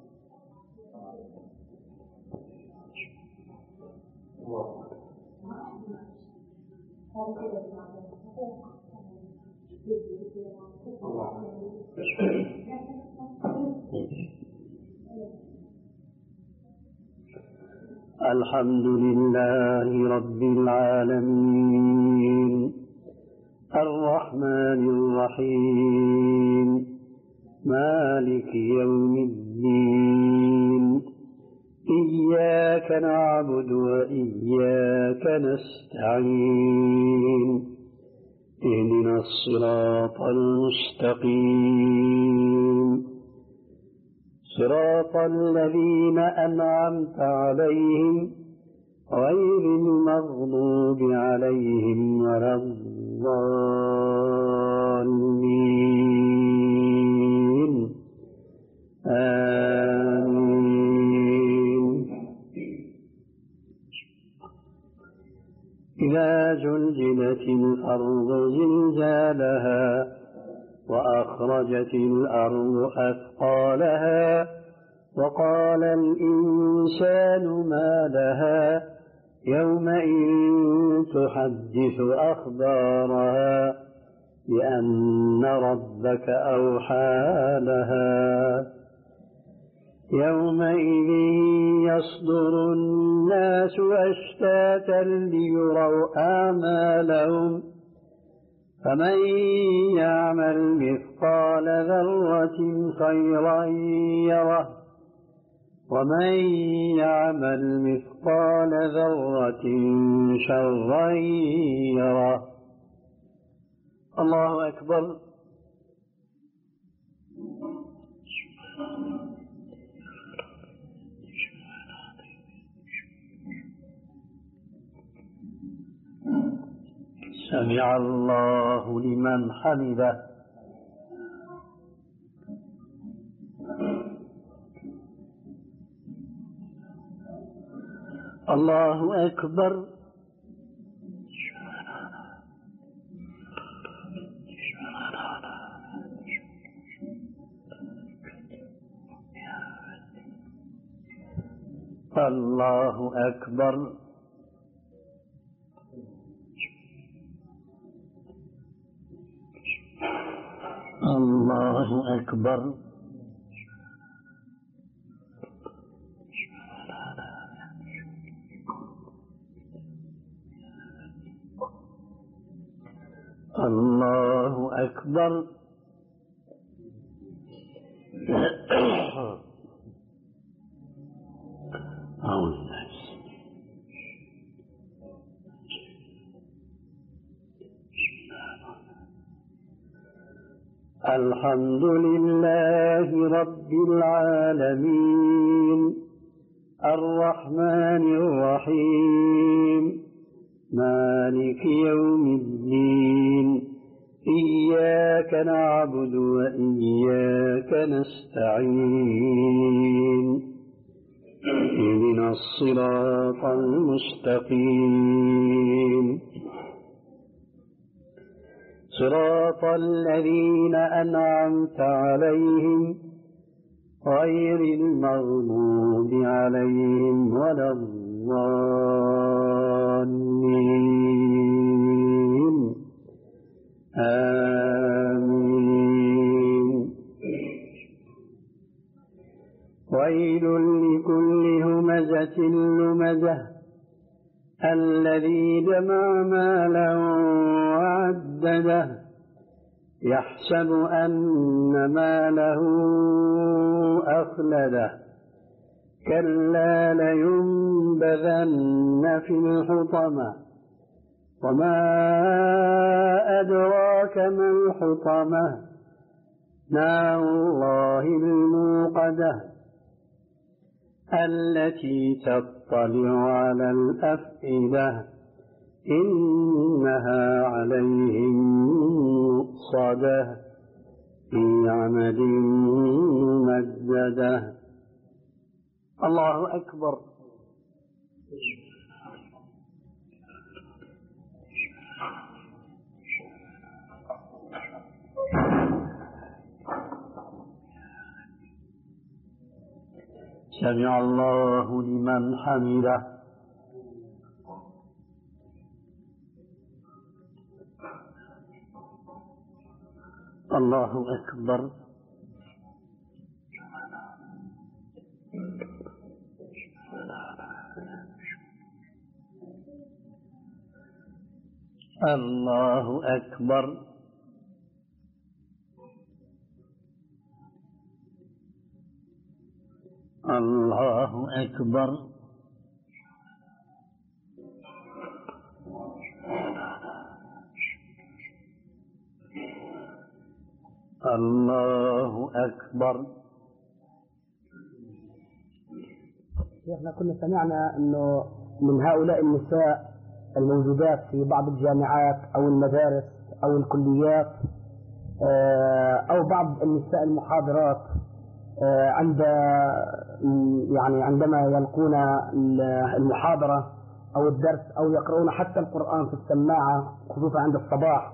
الحمد لله رب العالمين الرحمن الرحيم مالك يوم الدين إياك نعبد وإياك نستعين اهدنا الصراط المستقيم صراط الذين أنعمت عليهم غير المغضوب عليهم ولا الضالين آمين. إذا زلزلت الأرض زلزالها وأخرجت الأرض أثقالها وقال الإنسان ما لها يومئذ تحدث أخبارها بأن ربك أوحى لها يومئذ يصدر الناس أشتاتا ليروا أعمالهم فمن يعمل مثقال ذرة خيرا يره ومن يعمل مثقال ذرة شرا يره. الله أكبر. سمع الله لمن حمده. الله أكبر. الله أكبر. الله أكبر. الله أكبر. الحمد لله رب العالمين الرحمن الرحيم مالك يوم الدين إياك نعبد وإياك نستعين اهدنا الصراط المستقيم صراط الذين أنعمت عليهم غير المغضوب عليهم ولا الضالين آمين. ويل لكل همزة لمزة الذي جمع مالا وعدده يحسب أن ماله أخلده كلا لينبذن في الحطمة وما أدراك ما الحطمة نار الله الموقدة التي تطلع على الأفئدة إنها عليهم مؤصدة في عمد ممددة. الله أكبر. سمع الله لمن حمده. الله أكبر. الله أكبر. الله أكبر. الله أكبر. شيخنا كنا سمعنا أنه من هؤلاء النساء الموجودات في بعض الجامعات أو المدارس أو الكليات أو بعض النساء المحاضرات عند يعني عندما يلقون المحاضرة أو الدرس أو يقرؤون حتى القرآن في السماعة خصوصا عند الصباح،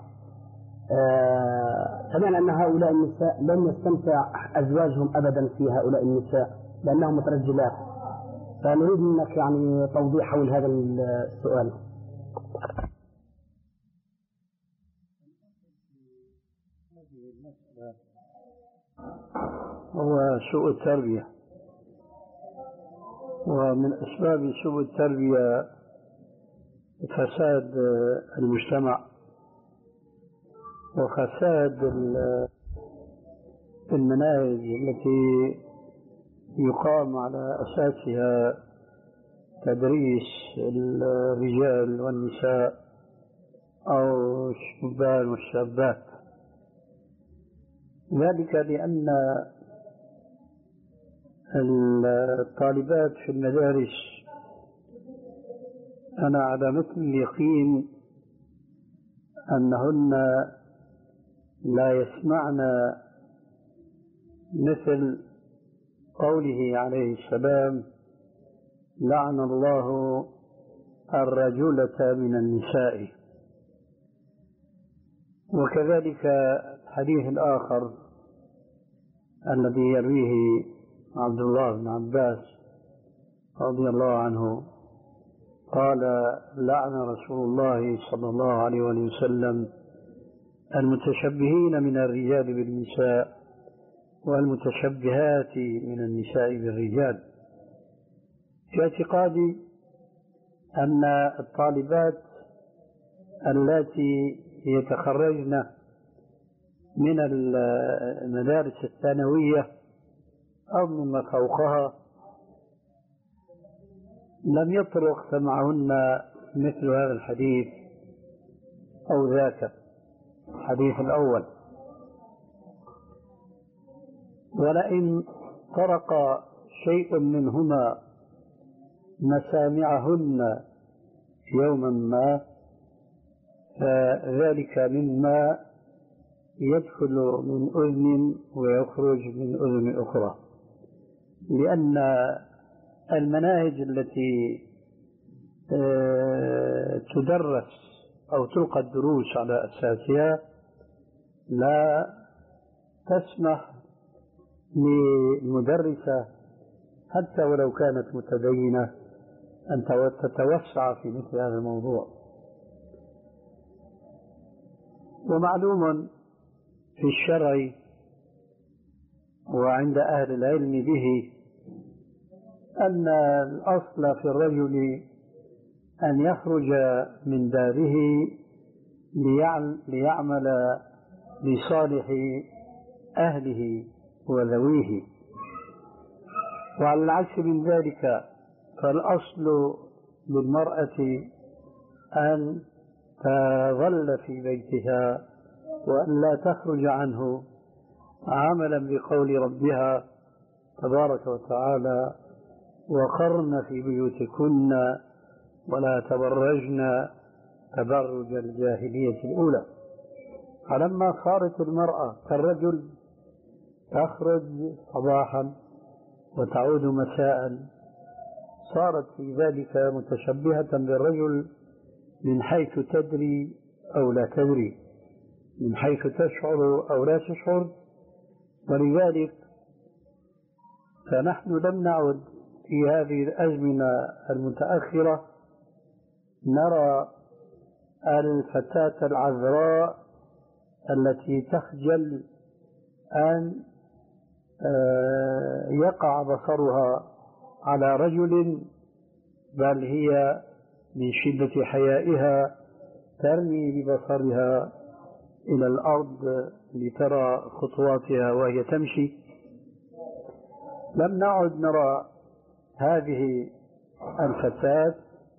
سمعنا أن هؤلاء النساء لم يستمتع أزواجهم أبدا في هؤلاء النساء لأنهم مترجلات، فنريد منك يعني توضيح حول هذا السؤال. هو سوء التربية، ومن أسباب سوء التربية فساد المجتمع وفساد المناهج التي يقام على أساسها تدريس الرجال والنساء أو الشبان والشابات، ذلك لأن الطالبات في المدارس أنا على مثل اليقين أنهن لا يسمعن مثل قوله عليه السلام لعن الله الرجلة من النساء. وكذلك الحديث الآخر الذي يرويه عبد الله بن عباس رضي الله عنه قال لعن رسول الله صلى الله عليه وسلم المتشبهين من الرجال بالنساء والمتشبهات من النساء بالرجال. في اعتقادي أن الطالبات التي يتخرجن من المدارس الثانوية أو مما فوقها لم يطرق سمعهن مثل هذا الحديث أو ذاك الحديث الأول، ولئن طرق شيء منهما مسامعهن يوما ما فذلك مما يدخل من أذن ويخرج من أذن أخرى، لأن المناهج التي تدرس أو تلقى الدروس على أساسها لا تسمح للمدرسة حتى ولو كانت متدينة أن تتوسع في مثل هذا الموضوع. ومعلوم في الشرع وعند أهل العلم به أن الأصل في الرجل أن يخرج من داره ليعمل لصالح أهله وذويه، وعلى العكس من ذلك فالأصل للمرأة أن تظل في بيتها وأن لا تخرج عنه عملا بقول ربها تبارك وتعالى: وقرن في بيوتكن ولا تبرجن تبرج الجاهلية الأولى. فلما صارت المرأة كالرجل تخرج صباحا وتعود مساء، صارت في ذلك متشبهة بالرجل من حيث تدري أو لا تدري، من حيث تشعر أو لا تشعر. ولذلك فنحن لم نعد في هذه الأزمنة المتأخرة نرى الفتاة العذراء التي تخجل أن يقع بصرها على رجل، بل هي من شدة حيائها ترمي ببصرها إلى الأرض لترى خطواتها وهي تمشي. لم نعد نرى هذه الفتاة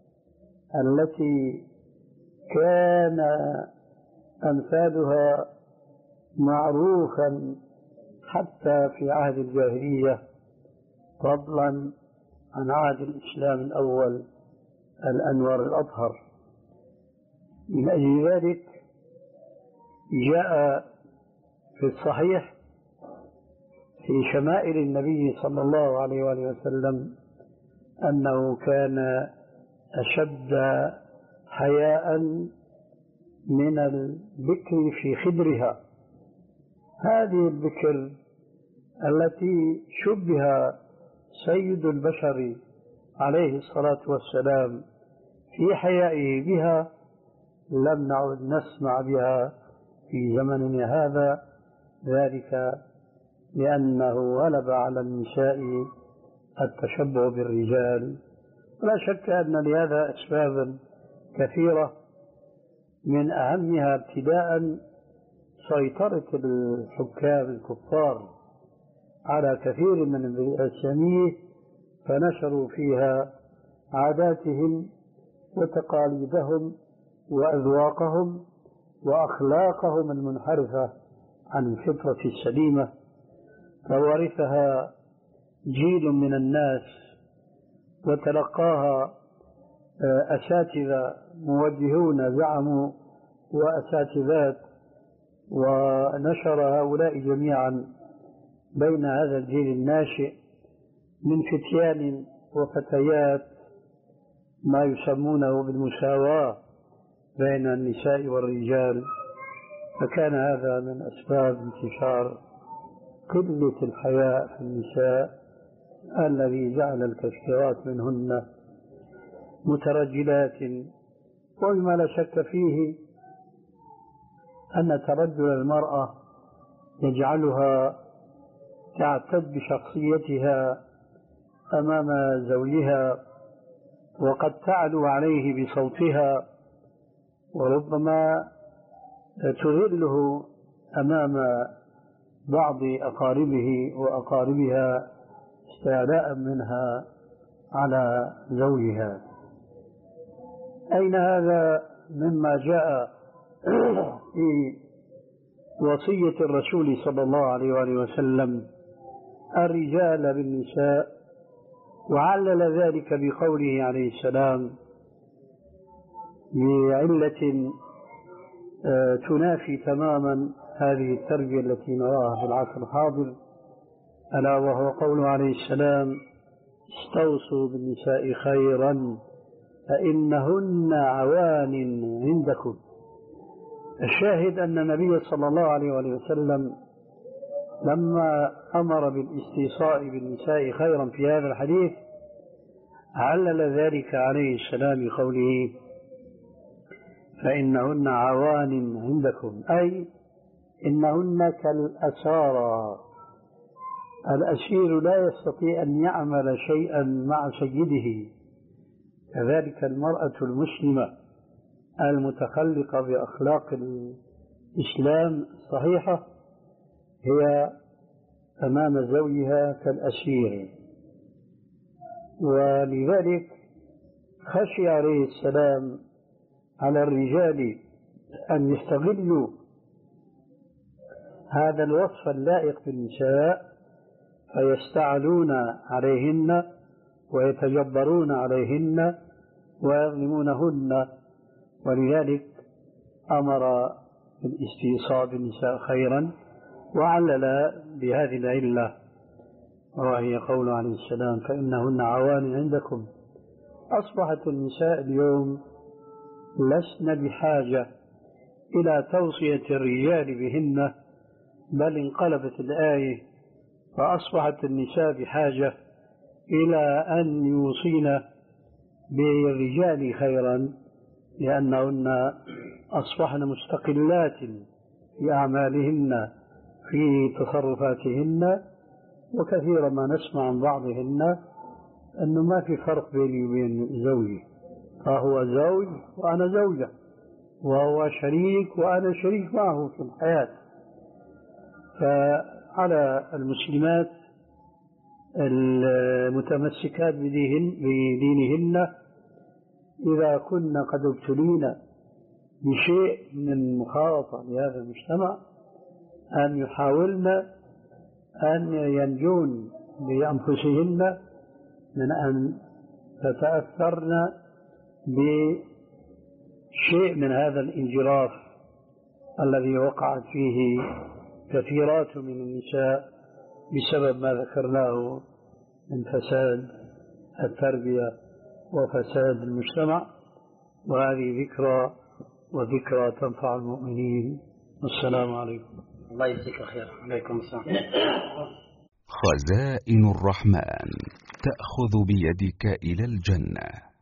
التي كان أمثالها معروفا حتى في عهد الجاهلية، فضلا عن عهد الإسلام الأول الأنوار الأطهر. من أجل ذلك جاء في الصحيح في شمائل النبي صلى الله عليه وآله وسلم أنه كان أشد حياء من البكر في خدرها. هذه البكر التي شبه سيد البشر عليه الصلاة والسلام في حيائه بها لم نعد نسمع بها في زمننا هذا، ذلك لأنه غلب على النساء التشبه بالرجال. ولا شك أن لهذا أسبابا كثيرة، من أهمها ابتداء سيطرة الحكام الكفار على كثير من الأسامي، فنشروا فيها عاداتهم وتقاليدهم وأذواقهم وأخلاقهم المنحرفة عن الفطرة السليمة، فورثها جيل من الناس وتلقاها أساتذة موجهون زعموا وأساتذات، ونشر هؤلاء جميعا بين هذا الجيل الناشئ من فتيان وفتيات ما يسمونه بالمساواة بين النساء والرجال. فكان هذا من أسباب انتشار قلة الحياء في النساء الذي جعل الكثيرات منهن مترجلات. ومما لا شك فيه أن ترجل المرأة يجعلها تعتد بشخصيتها أمام زوجها، وقد تعلو عليه بصوتها، وربما تذله أمام بعض أقاربه وأقاربها استعلاء منها على زوجها. أين هذا مما جاء في وصية الرسول صلى الله عليه وآله وسلم الرجال بالنساء، وعلل ذلك بقوله عليه السلام بعلة تنافي تماما هذه التربية التي نراها في العصر الحاضر، ألا وهو قوله عليه السلام: استوصوا بالنساء خيرا فإنهن عوان عندكم. الشاهد أن النبي صلى الله عليه وسلم لما أمر بالاستيصاء بالنساء خيرا في هذا الحديث علل ذلك عليه السلام بقوله فإنهن عوان عندكم، أي إنهن كالأسارى. الأسير لا يستطيع أن يعمل شيئا مع سيده، كذلك المرأة المسلمة المتخلقة بأخلاق الإسلام الصحيحة هي أمام زوجها كالأسير. ولذلك خشي عليه السلام على الرجال أن يستغلوا هذا الوصف اللائق بالنساء فيستعلون عليهن ويتجبرون عليهن ويظلمونهن، ولذلك أمر بالاستيصاء بالنساء خيرا وعلل بهذه العلة، وهي قول عليه السلام فإنهن عوان عندكم. أصبحت النساء اليوم لسن بحاجة إلى توصية الرجال بهن، بل انقلبت الآية فأصبحت النساء بحاجة إلى أن يوصين بالرجال خيرا، لأنهن أصبحن مستقلات في أعمالهن في تصرفاتهن. وكثيرا ما نسمع عن بعضهن أنه ما في فرق بيني وبين زوجي، فهو زوج وأنا زوجة، وهو شريك وأنا شريك معه في الحياة. فعلى المسلمات المتمسكات بدينهن إذا كنا قد ابتلينا بشيء من مخالطة لهذا المجتمع أن يحاولن أن ينجون بأنفسهن من أن تتأثرن بشيء من هذا الانجراف الذي وقعت فيه كثيرات من النساء بسبب ما ذكرناه من فساد التربية وفساد المجتمع. وهذه ذكرى وذكرى تنفع المؤمنين. والسلام عليكم. الله يجزيك خير. عليكم السلام. خزائن الرحمن تأخذ بيدك إلى الجنة.